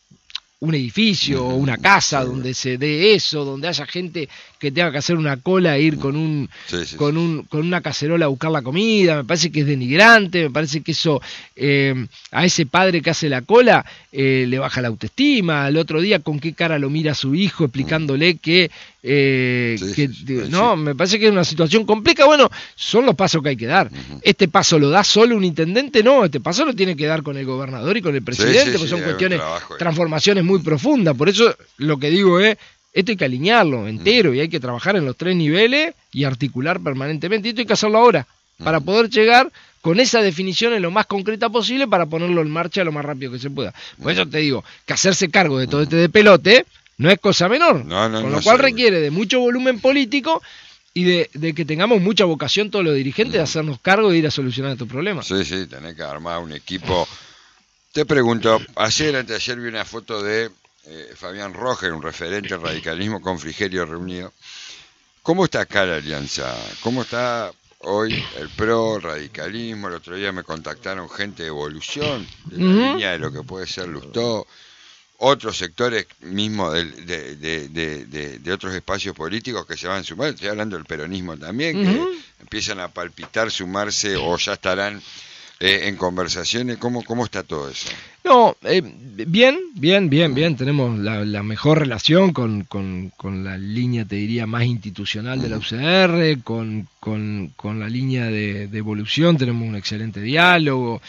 un edificio o uh-huh. una casa, sí, donde se dé eso, donde haya gente que tenga que hacer una cola e ir con un sí, sí, con un con una cacerola a buscar la comida. Me parece que es denigrante, me parece que eso eh, a ese padre que hace la cola eh, le baja la autoestima. El otro día con qué cara lo mira a su hijo explicándole que eh, sí, que sí, no, sí. Me parece que es una situación compleja. Bueno, son los pasos que hay que dar. Uh-huh. Este paso lo da solo un intendente, no, este paso lo tiene que dar con el gobernador y con el presidente, sí, sí, porque sí, son cuestiones, transformaciones muy profundas. Por eso lo que digo es, esto hay que alinearlo entero, uh-huh. y hay que trabajar en los tres niveles y articular permanentemente. Y esto hay que hacerlo ahora, uh-huh. para poder llegar con esa definición en lo más concreta posible para ponerlo en marcha lo más rápido que se pueda. Por eso te digo, que hacerse cargo de todo este de pelote no es cosa menor, no, no, con lo no cual sé. requiere de mucho volumen político y de, de que tengamos mucha vocación todos los dirigentes de hacernos cargo de ir a solucionar estos problemas. Sí, sí, tenés que armar un equipo. Te pregunto, ayer, antes de ayer vi una foto de eh, Fabián Roger, un referente del radicalismo con Frigerio reunido. ¿Cómo está acá la alianza? ¿Cómo está hoy el PRO, el radicalismo? El otro día me contactaron gente de Evolución, de la uh-huh. línea de lo que puede ser Lustó, otros sectores mismos de, de, de, de, de, de otros espacios políticos que se van sumando. Estoy hablando del peronismo también, uh-huh. que empiezan a palpitar, sumarse o ya estarán eh, en conversaciones. ¿Cómo, cómo está todo eso? No, eh, bien, bien, bien, bien. Tenemos la, la mejor relación con, con, con la línea, te diría, más institucional de la U C R, con, con, con la línea de, de Evolución, tenemos un excelente diálogo.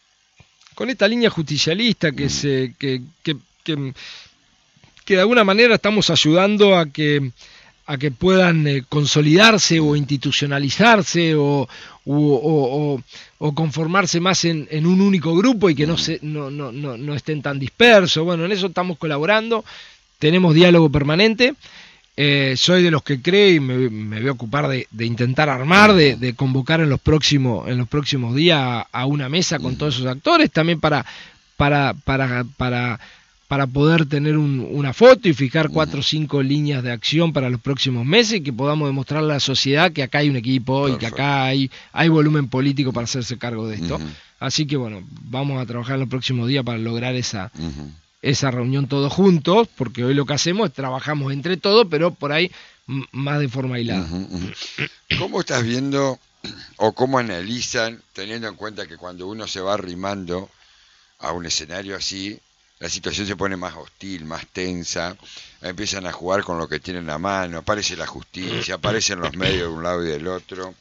Con esta línea justicialista que se que, que, que, que de alguna manera estamos ayudando a que a que puedan eh, consolidarse o institucionalizarse o, o, o, o, o conformarse más en, en un único grupo y que no, se, no, no, no, no estén tan dispersos. Bueno, en eso estamos colaborando, tenemos diálogo permanente. Eh, soy de los que cree y me, me voy a ocupar de, de intentar armar, de, de convocar en los próximos en los próximos días a, a una mesa con todos esos actores, también para para para para para poder tener un, una foto y fijar cuatro o cinco líneas de acción para los próximos meses y que podamos demostrarle a la sociedad que acá hay un equipo. Perfecto. Y que acá hay hay volumen político para hacerse cargo de esto. Uh-huh. Así que bueno, vamos a trabajar en los próximos días para lograr esa uh-huh. esa reunión todos juntos, porque hoy lo que hacemos es trabajamos entre todos, pero por ahí m- más de forma aislada. Uh-huh, uh-huh. ¿Cómo estás viendo o cómo analizan, teniendo en cuenta que cuando uno se va arrimando a un escenario así, la situación se pone más hostil, más tensa, empiezan a jugar con lo que tienen a mano, aparece la justicia, aparecen los medios de un lado y del otro,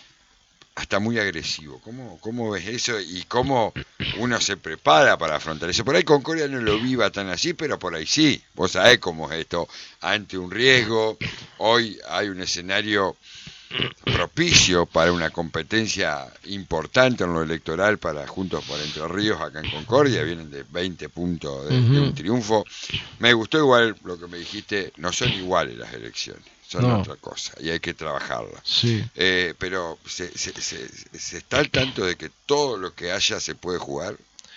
hasta muy agresivo? ¿Cómo, cómo ves eso y cómo uno se prepara para afrontar eso? Por ahí Concordia no lo viva tan así, pero por ahí sí. Vos sabés cómo es esto, ante un riesgo. Hoy hay un escenario propicio para una competencia importante en lo electoral para Juntos por Entre Ríos acá en Concordia, vienen de veinte puntos de, uh-huh. de un triunfo. Me gustó igual lo que me dijiste, no son iguales las elecciones, son no. otra cosa y hay que trabajarlas. Sí. Eh, pero se, se, se, se está al tanto de que todo lo que haya se puede jugar.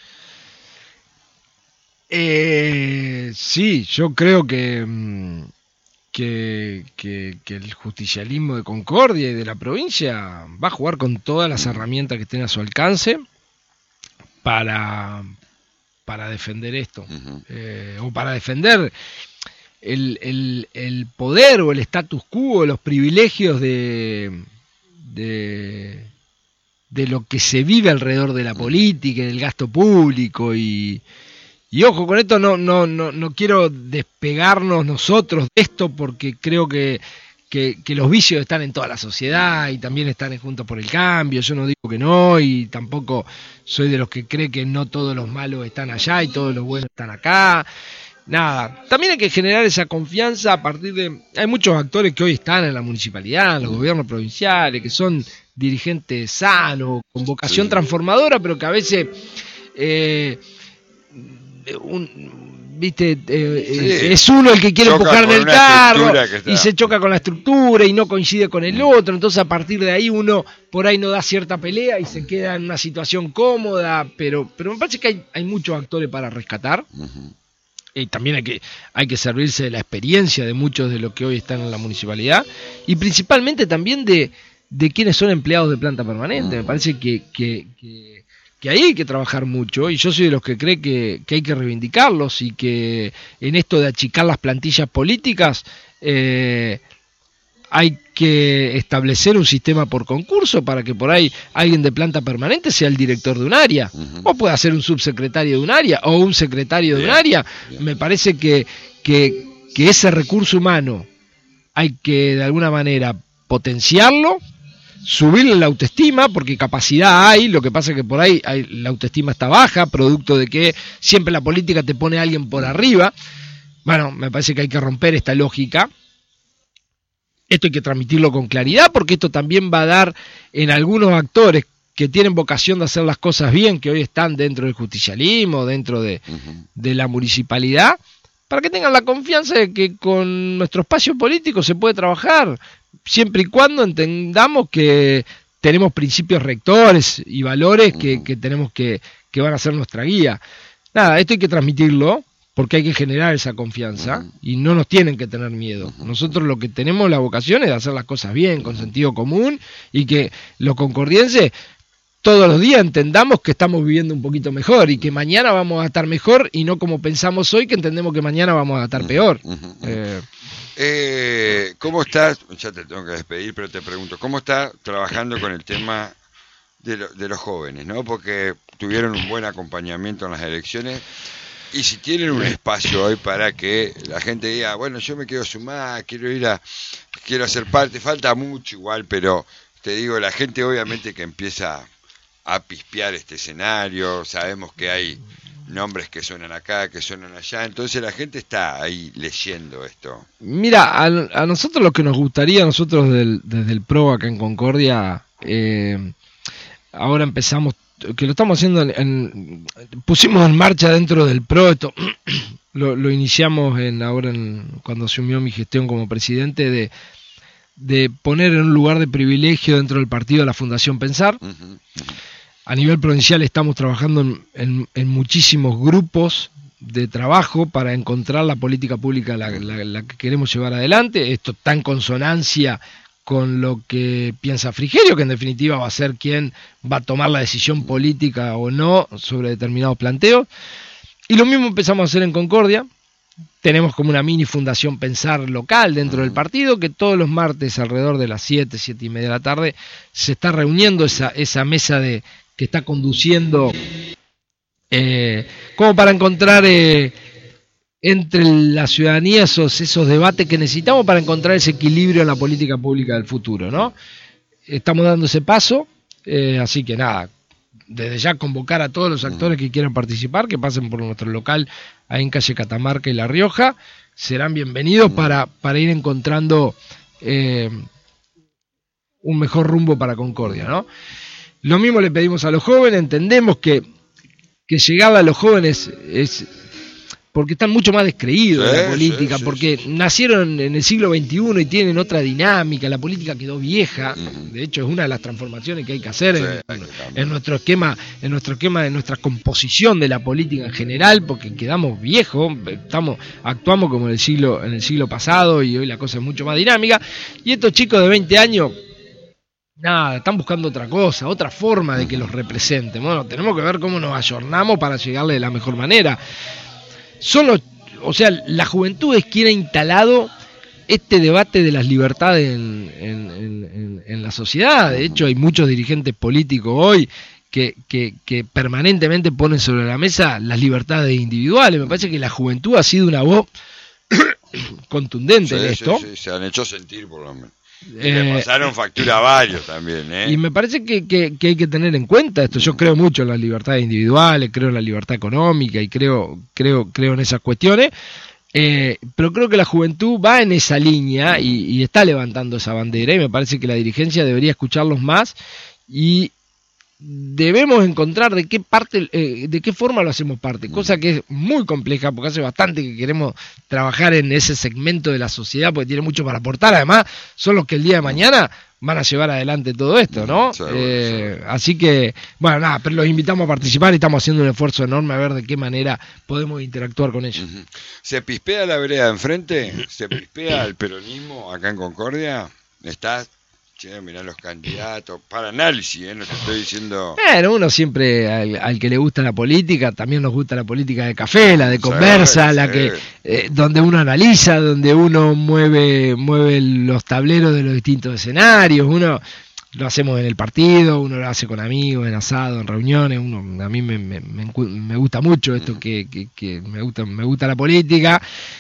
Eh, sí, yo creo que... Mmm... Que, que, que el justicialismo de Concordia y de la provincia va a jugar con todas las herramientas que tiene a su alcance para, para defender esto, uh-huh. eh, o para defender el, el, el poder o el status quo, los privilegios de, de, de lo que se vive alrededor de la política y del gasto público. Y Y ojo, con esto no, no, no, no quiero despegarnos nosotros de esto porque creo que, que, que los vicios están en toda la sociedad y también están en Juntos por el Cambio. Yo no digo que no y tampoco soy de los que cree que no todos los malos están allá y todos los buenos están acá. Nada, también hay que generar esa confianza a partir de... Hay muchos actores que hoy están en la municipalidad, en los gobiernos provinciales, que son dirigentes sanos, con vocación transformadora, pero que a veces... Eh, Un, viste eh, sí. es uno el que quiere choca empujar en el carro y se choca con la estructura y no coincide con el otro, entonces a partir de ahí uno por ahí no da cierta pelea y se queda en una situación cómoda, pero pero me parece que hay, hay muchos actores para rescatar. Uh-huh. Y también hay que hay que servirse de la experiencia de muchos de los que hoy están en la municipalidad y principalmente también de, de quienes son empleados de planta permanente. Uh-huh. Me parece que, que, que que ahí hay que trabajar mucho, y yo soy de los que cree que, que hay que reivindicarlos, y que en esto de achicar las plantillas políticas eh, hay que establecer un sistema por concurso para que por ahí alguien de planta permanente sea el director de un área, uh-huh. o pueda ser un subsecretario de un área, o un secretario de bien, un área. Bien. Me parece que, que, que ese recurso humano hay que de alguna manera potenciarlo, subirle la autoestima, porque capacidad hay, lo que pasa es que por ahí hay, la autoestima está baja, producto de que siempre la política te pone a alguien por arriba. Bueno, me parece que hay que romper esta lógica. Esto hay que transmitirlo con claridad, porque esto también va a dar en algunos actores que tienen vocación de hacer las cosas bien, que hoy están dentro del justicialismo, dentro de, uh-huh. de la municipalidad, para que tengan la confianza de que con nuestro espacio político se puede trabajar, siempre y cuando entendamos que tenemos principios rectores y valores que, que tenemos que, que van a ser nuestra guía. Nada, esto hay que transmitirlo porque hay que generar esa confianza y no nos tienen que tener miedo. Nosotros lo que tenemos la vocación es de hacer las cosas bien, con sentido común, y que los concordienses todos los días entendamos que estamos viviendo un poquito mejor y que mañana vamos a estar mejor y no como pensamos hoy, que entendemos que mañana vamos a estar peor. Eh, Eh, ¿Cómo estás? Ya te tengo que despedir, pero te pregunto, ¿cómo estás trabajando con el tema de, lo, de los jóvenes, ¿no? Porque tuvieron un buen acompañamiento en las elecciones, y si tienen un espacio hoy para que la gente diga, bueno, yo me quiero sumar, quiero ir a, quiero hacer parte, falta mucho igual, pero te digo, la gente obviamente que empieza a pispear este escenario, sabemos que hay nombres que suenan acá, que suenan allá, entonces la gente está ahí leyendo esto. Mira, a, a nosotros lo que nos gustaría, nosotros del, desde el P R O acá en Concordia, eh, ahora empezamos, que lo estamos haciendo, en, en, pusimos en marcha dentro del P R O, esto lo, lo iniciamos en ahora en, cuando asumió mi gestión como presidente, de, de poner en un lugar de privilegio dentro del partido a la Fundación Pensar. Uh-huh, uh-huh. A nivel provincial estamos trabajando en, en, en muchísimos grupos de trabajo para encontrar la política pública la, la, la que queremos llevar adelante. Esto está en consonancia con lo que piensa Frigerio, que en definitiva va a ser quien va a tomar la decisión política o no sobre determinados planteos. Y lo mismo empezamos a hacer en Concordia. Tenemos como una mini fundación Pensar local dentro del partido, que todos los martes alrededor de las siete, siete y media de la tarde se está reuniendo esa, esa mesa de que está conduciendo eh, como para encontrar eh, entre la ciudadanía esos, esos debates que necesitamos para encontrar ese equilibrio en la política pública del futuro, ¿no? Estamos dando ese paso, eh, así que nada, desde ya convocar a todos los actores que quieran participar, que pasen por nuestro local ahí en calle Catamarca y La Rioja, serán bienvenidos para, para ir encontrando eh, un mejor rumbo para Concordia, ¿no? Lo mismo le pedimos a los jóvenes, entendemos que, que llegar a los jóvenes es porque están mucho más descreídos sí, de la política, sí, sí, porque sí. nacieron en el siglo veintiuno y tienen otra dinámica, la política quedó vieja, uh-huh. de hecho es una de las transformaciones que hay que hacer sí, en, en nuestro esquema, en nuestro esquema, en nuestra composición de la política en general, porque quedamos viejos, estamos, actuamos como en el siglo, en el siglo pasado y hoy la cosa es mucho más dinámica, y estos chicos de veinte años nada, están buscando otra cosa, otra forma de que los representen. Bueno, tenemos que ver cómo nos ayornamos para llegarle de la mejor manera. Son los, o sea, la juventud es quien ha instalado este debate de las libertades en, en, en, en la sociedad. De hecho, hay muchos dirigentes políticos hoy que, que, que permanentemente ponen sobre la mesa las libertades individuales. Me parece que la juventud ha sido una voz contundente sí, en esto. Sí, sí, se han hecho sentir por lo menos. Y Eh, le pasaron factura a varios también, ¿eh? Y me parece que, que, que hay que tener en cuenta esto. Yo creo mucho en las libertades individuales, creo en la libertad económica y creo, creo, creo en esas cuestiones. Eh, pero creo que la juventud va en esa línea y, y está levantando esa bandera y me parece que la dirigencia debería escucharlos más y debemos encontrar de qué parte, eh, de qué forma lo hacemos parte, cosa que es muy compleja porque hace bastante que queremos trabajar en ese segmento de la sociedad porque tiene mucho para aportar, además son los que el día de mañana van a llevar adelante todo esto, ¿no? Seguro, eh, seguro. Así que, bueno, nada, pero los invitamos a participar y estamos haciendo un esfuerzo enorme a ver de qué manera podemos interactuar con ellos. Uh-huh. ¿Se pispea la vereda de enfrente? ¿Se pispea el peronismo acá en Concordia? ¿Está? Che, mirá los candidatos, para análisis, ¿eh? No te estoy diciendo... Bueno, uno siempre, al, al que le gusta la política, también nos gusta la política de café, la de conversa, sí, la sí. que eh, donde uno analiza, donde uno mueve mueve los tableros de los distintos escenarios, uno lo hacemos en el partido, uno lo hace con amigos, en asado, en reuniones, uno a mí me, me, me, me gusta mucho esto, que, que, que me gusta me gusta la política,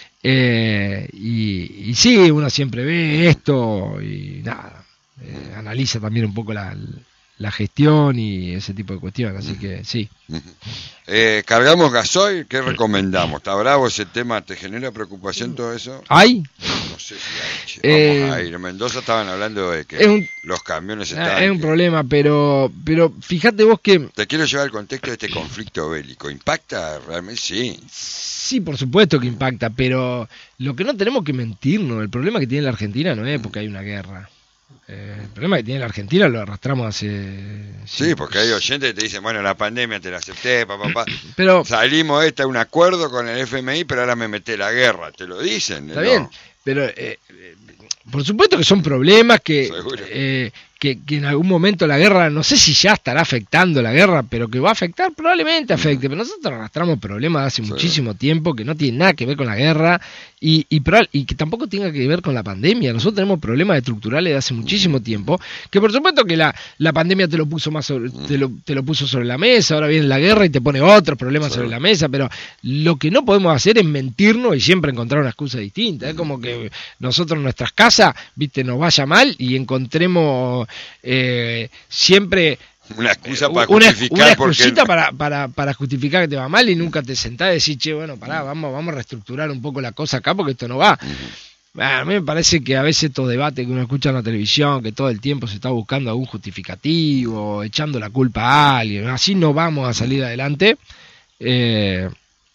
eh, y, y sí, uno siempre ve esto y nada. Eh, analiza también un poco la, la gestión y ese tipo de cuestiones, así que sí. Eh, ¿Cargamos gasoil? ¿Qué recomendamos? ¿Está bravo ese tema? ¿Te genera preocupación todo eso? ¿Hay? No sé si hay. Che. Eh, Vamos a ir. En Mendoza estaban hablando de que es un, los camiones estaban... Es un que... problema, pero pero fíjate vos que... Te quiero llevar al contexto de este conflicto bélico. ¿Impacta realmente? Sí. Sí, por supuesto que impacta, pero lo que no tenemos que mentirnos, el problema que tiene la Argentina no es porque hay una guerra. Eh, el problema que tiene la Argentina lo arrastramos hace... Sí, sí, porque hay oyentes que te dicen, bueno, la pandemia te la acepté, papá, papá. Pero salimos de esta un acuerdo con el F M I, pero ahora me meté la guerra, te lo dicen. Está ¿no? bien, pero eh, por supuesto que son problemas que, eh, que, que en algún momento la guerra, no sé si ya estará afectando la guerra, pero que va a afectar, probablemente afecte, pero nosotros arrastramos problemas de hace sí. muchísimo tiempo que no tienen nada que ver con la guerra y, y, y que tampoco tenga que ver con la pandemia. Nosotros tenemos problemas estructurales de hace muchísimo tiempo, que por supuesto que la, la pandemia te lo puso más sobre, te lo, te lo puso sobre la mesa, ahora viene la guerra y te pone otros problemas sí. sobre la mesa, pero lo que no podemos hacer es mentirnos y siempre encontrar una excusa distinta. Es como que nosotros en nuestras casas, viste, nos vaya mal y encontremos eh, siempre una excusa para una, justificar una excusita porque... para, para, para justificar que te va mal y nunca te sentás y decís, che, bueno, pará, vamos, vamos a reestructurar un poco la cosa acá porque esto no va. Uh-huh. A mí me parece que a veces estos debates que uno escucha en la televisión, que todo el tiempo se está buscando algún justificativo, echando la culpa a alguien, así no vamos a salir adelante. Eh,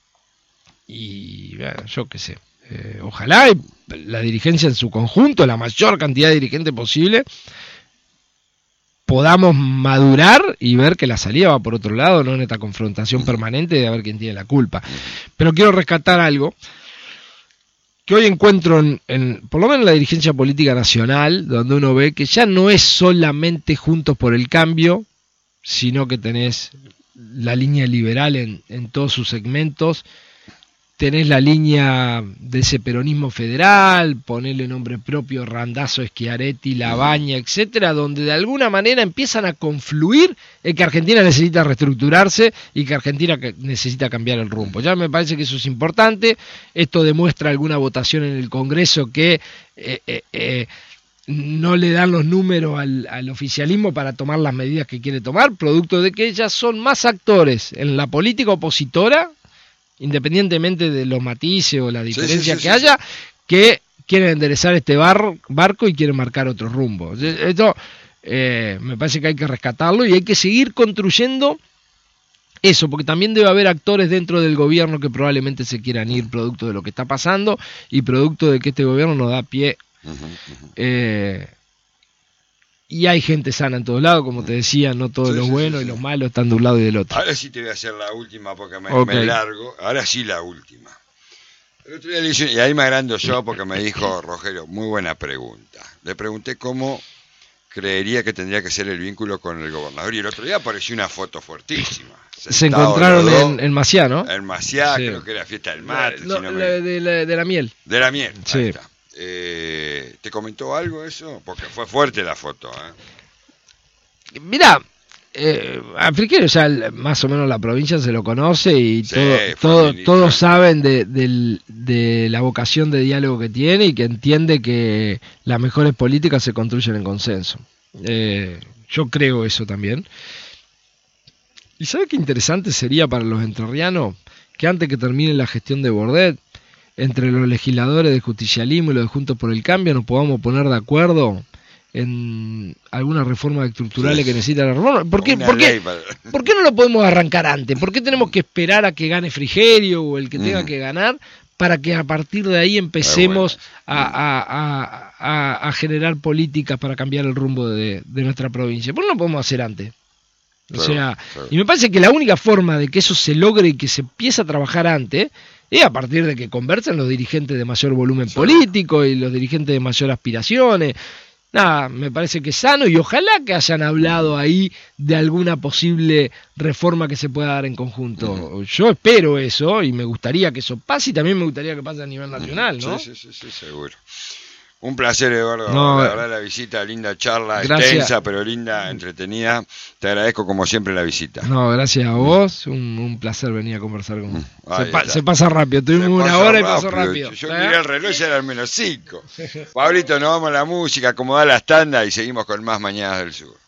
y bueno, yo qué sé, eh, ojalá la dirigencia en su conjunto, la mayor cantidad de dirigentes posible, podamos madurar y ver que la salida va por otro lado, no en esta confrontación permanente de a ver quién tiene la culpa. Pero quiero rescatar algo que hoy encuentro en, en por lo menos en la dirigencia política nacional, donde uno ve que ya no es solamente Juntos por el Cambio, sino que tenés la línea liberal en, en todos sus segmentos, tenés la línea de ese peronismo federal, ponerle nombre propio, Randazzo, Schiaretti, Labaña, etcétera, donde de alguna manera empiezan a confluir en que Argentina necesita reestructurarse y que Argentina necesita cambiar el rumbo. Ya me parece que eso es importante. Esto demuestra alguna votación en el Congreso que eh, eh, eh, no le dan los números al, al oficialismo para tomar las medidas que quiere tomar, producto de que ellas son más actores en la política opositora, independientemente de los matices o la diferencia sí, sí, sí, que sí, haya, sí. que, quieren enderezar este bar, barco y quieren marcar otro rumbo. Esto eh, me parece que hay que rescatarlo y hay que seguir construyendo eso, porque también debe haber actores dentro del gobierno que probablemente se quieran ir producto de lo que está pasando y producto de que este gobierno nos da pie. Uh-huh, uh-huh. Eh, y hay gente sana en todos lados, como te decía, no todos sí, los sí, buenos sí, sí. y los malos están de un lado y del otro. Ahora sí te voy a hacer la última porque me, okay. me largo. Ahora sí la última. El otro día le hice, y ahí me agrando yo porque me dijo Rogelio, muy buena pregunta. Le pregunté cómo creería que tendría que ser el vínculo con el gobernador y el otro día apareció una foto fuertísima. Se encontraron en, en Maciá, ¿no? En Maciá, sí. Creo que era fiesta del mate. No, si no me... me... de, la, de la miel. De la miel, sí. Ahí está. Eh, ¿Te comentó algo eso? Porque fue fuerte la foto. ¿eh? Mirá, eh, a Frigerio ya más o menos la provincia se lo conoce y sí, todo, todo, todos saben de, de, de la vocación de diálogo que tiene y que entiende que las mejores políticas se construyen en consenso. Eh, yo creo eso también. ¿Y sabe qué interesante sería para los entrerrianos? Que antes que termine la gestión de Bordet, entre los legisladores de justicialismo y los de Juntos por el Cambio nos podamos poner de acuerdo en algunas reformas estructurales que necesita la reforma. ¿Por qué, ¿por qué, para... ¿Por qué no lo podemos arrancar antes? ¿Por qué tenemos que esperar a que gane Frigerio o el que tenga mm. que ganar para que a partir de ahí empecemos bueno. a, a, a, a generar políticas para cambiar el rumbo de, de nuestra provincia? ¿Por qué no lo podemos hacer antes? O claro, sea, claro. Y me parece que la única forma de que eso se logre y que se empiece a trabajar antes es a partir de que conversen los dirigentes de mayor volumen sí. político y los dirigentes de mayor aspiraciones. Nada, me parece que es sano y ojalá que hayan hablado ahí de alguna posible reforma que se pueda dar en conjunto. Uh-huh. Yo espero eso y me gustaría que eso pase y también me gustaría que pase a nivel nacional, ¿no? Sí, sí, sí, sí, seguro. Un placer, Eduardo, no, la verdad la visita, linda charla, gracias. Extensa, pero linda, entretenida. Te agradezco como siempre la visita. No, gracias a vos, un, un placer venir a conversar con vos. Se, pa- se pasa rápido, tuvimos una hora rápido. y pasó rápido. Yo ¿Eh? miré el reloj y eran menos cinco. Pablito, nos vamos a la música, acomodar las tandas y seguimos con más Mañanas del Sur.